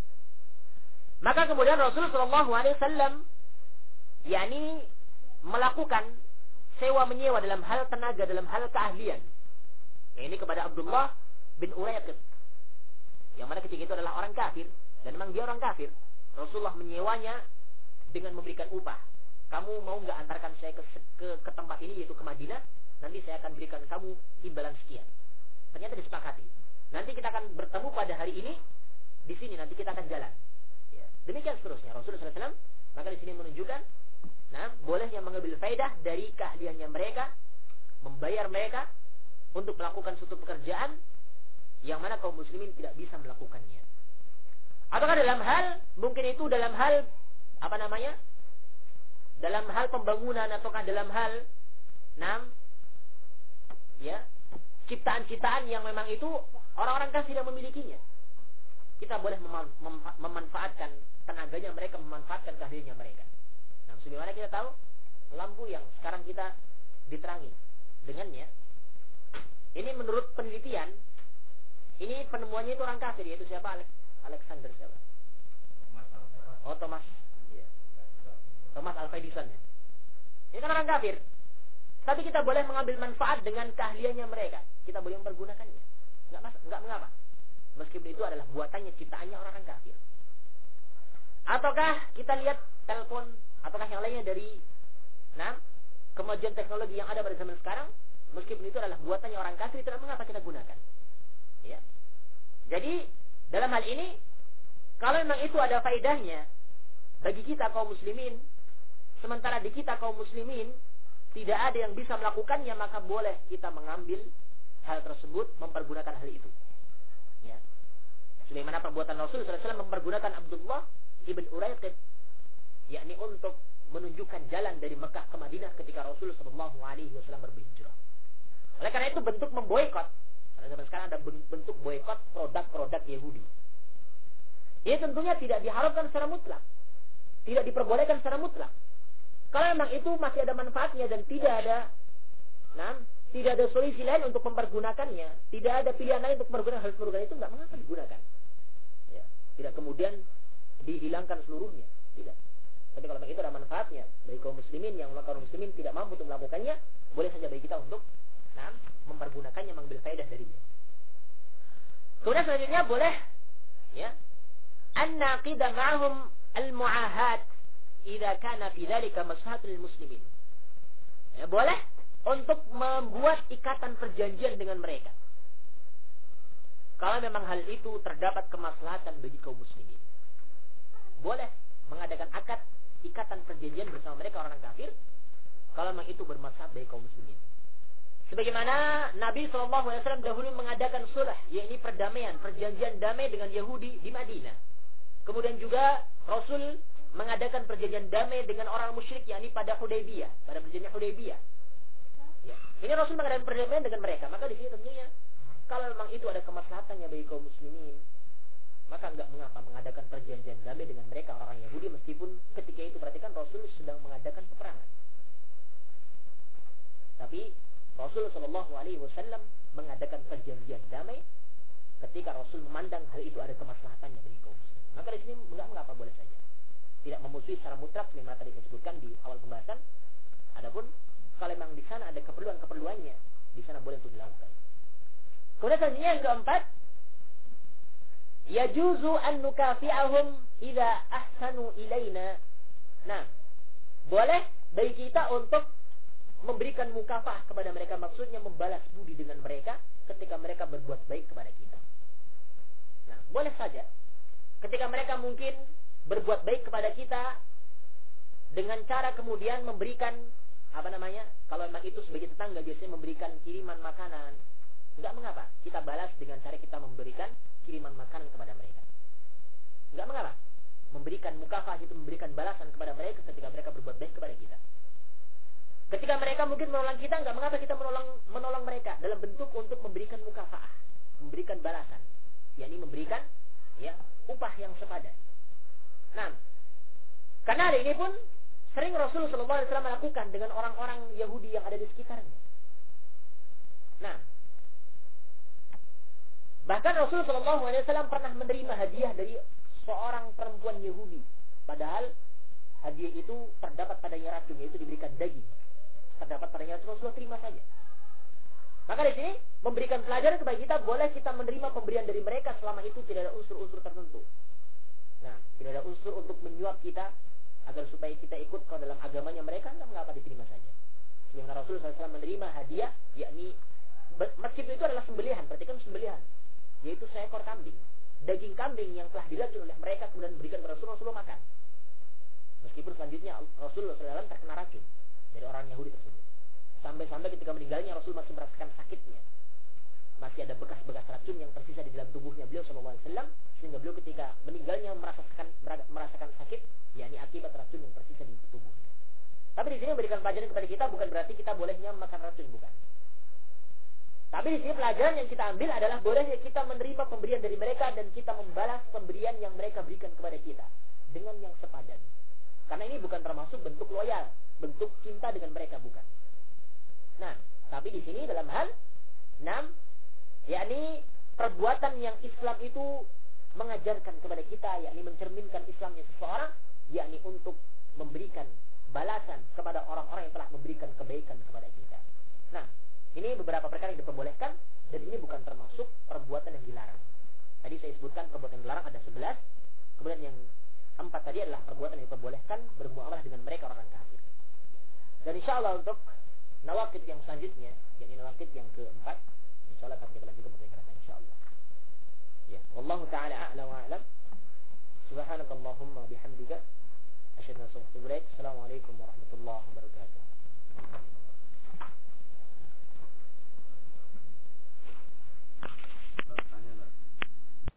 Maka kemudian Rasul sallallahu alaihi wasallam yakni melakukan sewa menyewa dalam hal tenaga, dalam hal keahlian. Ini kepada Abdullah bin Urayqit, yang mana ketika itu adalah orang kafir, dan memang dia orang kafir. Rasulullah menyewanya dengan memberikan upah. Kamu mau nggak antarkan saya ke, ke ke tempat ini, yaitu ke Madinah? Nanti saya akan berikan kamu imbalan sekian. Ternyata disepakati. Nanti kita akan bertemu pada hari ini di sini. Nanti kita akan jalan. Ya. Demikian seterusnya. Rasulullah shallallahu alaihi wasallam maka di sini menunjukkan, nah, bolehnya mengambil faedah dari keahliannya mereka, membayar mereka untuk melakukan suatu pekerjaan yang mana kaum muslimin tidak bisa melakukannya. Apakah dalam hal, mungkin itu dalam hal apa namanya? Dalam hal pembangunan, ataukah dalam hal enam ya, ciptaan-ciptaan yang memang itu orang-orang kafir tidak memilikinya. Kita boleh mem- mem- memanfaatkan tenaganya mereka, memanfaatkan keahliannya mereka. Nah, sebagaimana kita tahu, lampu yang sekarang kita diterangi dengannya, ini menurut penelitian, ini penemuannya itu orang kafir, yaitu siapa? Alex, Alexander siapa? Oh, Thomas. Ya. Thomas Alva Edison. Ya. Ini kan orang kafir. Tapi kita boleh mengambil manfaat dengan keahliannya mereka. Kita boleh mempergunakannya. Enggak mas, enggak mengapa. Meskipun itu adalah buatannya, ciptaannya orang-orang kafir. Ataukah kita lihat telepon, ataukah yang lainnya dari nah, kemajuan teknologi yang ada pada zaman sekarang, meskipun itu adalah buatannya orang kafir, tidak mengapa kita gunakan. Ya. Jadi dalam hal ini, kalau memang itu ada faedahnya bagi kita kaum muslimin, sementara di kita kaum muslimin tidak ada yang bisa melakukannya, maka boleh kita mengambil hal tersebut, mempergunakan hal itu. Ya. Sebagaimana perbuatan Rasul sallallahu alaihi wasallam mempergunakan Abdullah ibn Urayqit, yakni untuk menunjukkan jalan dari Mekah ke Madinah ketika Rasul sallallahu alaihi wasallam berhijrah. Oleh karena itu bentuk memboikot, karena zaman sekarang ada bentuk boikot produk-produk Yahudi. Ini tentunya tidak diharapkan secara mutlak, tidak diperbolehkan secara mutlak. Kalau memang itu masih ada manfaatnya dan tidak ada, nah, tidak ada solusi lain untuk mempergunakannya, tidak ada pilihan lain untuk mempergunakan hal pergunakan itu, nggak mengapa digunakan. Ya, tidak kemudian dihilangkan seluruhnya, tidak. Tapi kalau memang itu ada manfaatnya bagi kaum muslimin, yang kaum muslimin tidak mampu untuk melakukannya, boleh saja bagi kita untuk nah, mempergunakannya, mengambil faedah darinya. Kemudian selanjutnya boleh, ya, an-naqida ma'hum al-mu'ahad idza kana fi dzalika maslahatul muslimin. Ya, boleh untuk membuat ikatan perjanjian dengan mereka, kalau memang hal itu terdapat kemaslahatan bagi kaum muslimin. Boleh mengadakan akad ikatan perjanjian bersama mereka orang kafir, kalau memang itu bermaslahat bagi kaum muslimin. Sebagaimana Nabi shallallahu alaihi wasallam dahulu mengadakan sulh, yakni perdamaian, perjanjian damai dengan Yahudi di Madinah. Kemudian juga Rasul mengadakan perjanjian damai dengan orang musyrik, yakni pada Hudaybiyah, pada perjanjian Hudaybiyah. Ya. Ini Rasul mengadakan perjanjian dengan mereka. Maka di sini tentunya kalau memang itu ada kemaslahatannya bagi kaum muslimin, maka enggak mengapa mengadakan perjanjian damai dengan mereka orang Yahudi, meskipun ketika itu perhatikan Rasul sedang mengadakan peperangan. Tapi Rasul Shallallahu Alaihi Wasallam mengadakan perjanjian damai ketika Rasul memandang hal itu ada kemaslahatannya bagi kaum muslimin. Maka di sini enggak mengapa, boleh saja. Tidak memusuhi secara mutlak yang tadi saya sebutkan di awal pembahasan. Adapun kalau memang di sana ada keperluan-keperluannya, di sana boleh untuk dilakukan. Kemudian selanjutnya yang keempat, yajuzu an nukafi'ahum idza ahsanu ilaina. Nah, boleh bagi kita untuk memberikan mukafah kepada mereka, maksudnya membalas budi dengan mereka ketika mereka berbuat baik kepada kita. Nah, boleh saja ketika mereka mungkin berbuat baik kepada kita dengan cara kemudian memberikan apa namanya, kalau memang itu sebagai tetangga biasanya memberikan kiriman makanan, Enggak mengapa kita balas dengan cara kita memberikan kiriman makanan kepada mereka. Enggak mengapa. Memberikan mukafah itu memberikan balasan kepada mereka ketika mereka berbuat baik kepada kita. Ketika mereka mungkin menolong kita, enggak mengapa kita menolong menolong mereka dalam bentuk untuk memberikan mukafah, memberikan balasan, yakni memberikan ya upah yang sepadan. Nah, karena hal ini pun sering Rasulullah shallallahu alaihi wasallam melakukan dengan orang-orang Yahudi yang ada di sekitarnya. Nah, bahkan Rasulullah shallallahu alaihi wasallam pernah menerima hadiah dari seorang perempuan Yahudi, padahal hadiah itu terdapat padanya racun, yaitu diberikan daging. Terdapat padanya racun, Rasulullah terima saja. Maka di sini memberikan pelajaran kepada kita, boleh kita menerima pemberian dari mereka selama itu tidak ada unsur-unsur tertentu. Nah, tidak ada unsur untuk menyuap kita agar supaya kita ikut ke dalam agamanya mereka, enggak mengapa diterima saja. Sehingga Rasulullah shallallahu alaihi wasallam menerima hadiah, yakni meskipun itu adalah sembelihan, perhatikan sembelihan, yaitu seekor kambing. Daging kambing yang telah diracun oleh mereka kemudian diberikan kepada Rasulullah, Rasulullah makan. Meskipun selanjutnya Rasulullah shallallahu alaihi wasallam terkena racun dari orang Yahudi tersebut. Sampai-sampai ketika meninggalnya Rasul masih merasakan sakitnya. Masih ada bekas-bekas racun yang tersisa di dalam tubuhnya beliau shallallahu alaihi wasallam, sehingga beliau ketika meninggalnya merasakan merasakan sakit, yakni akibat racun yang tersisa di tubuhnya. Tapi di sini memberikan pelajaran kepada kita bukan berarti kita bolehnya makan racun, bukan. Tapi di sini pelajaran yang kita ambil adalah bolehnya kita menerima pemberian dari mereka dan kita membalas pemberian yang mereka berikan kepada kita dengan yang sepadan. Karena ini bukan termasuk bentuk loyal, bentuk cinta dengan mereka, bukan. Nah, tapi di sini dalam hal enam, yakni perbuatan yang Islam itu mengajarkan kepada kita, yakni mencerminkan Islamnya seseorang, yakni untuk memberikan balasan kepada orang-orang yang telah memberikan kebaikan kepada kita. Nah, ini beberapa perkara yang diperbolehkan dan ini bukan termasuk perbuatan yang dilarang. Tadi saya sebutkan perbuatan yang dilarang ada sebelas. Kemudian yang empat tadi adalah perbuatan yang diperbolehkan, bermuamalah dengan mereka orang kafir. Dan insyaallah untuk nawaqid yang selanjutnya, yakni nawaqid yang keempat, insyaallah akan kita lanjutkan pembicaraan insyaallah. Ya, wallahu taala a'la wa a'lam. Subhanakallahumma bihamdika asyhadu an la ilaha illa anta astaghfiruka wa atubu ilaik. Assalamualaikum warahmatullahi wabarakatuh.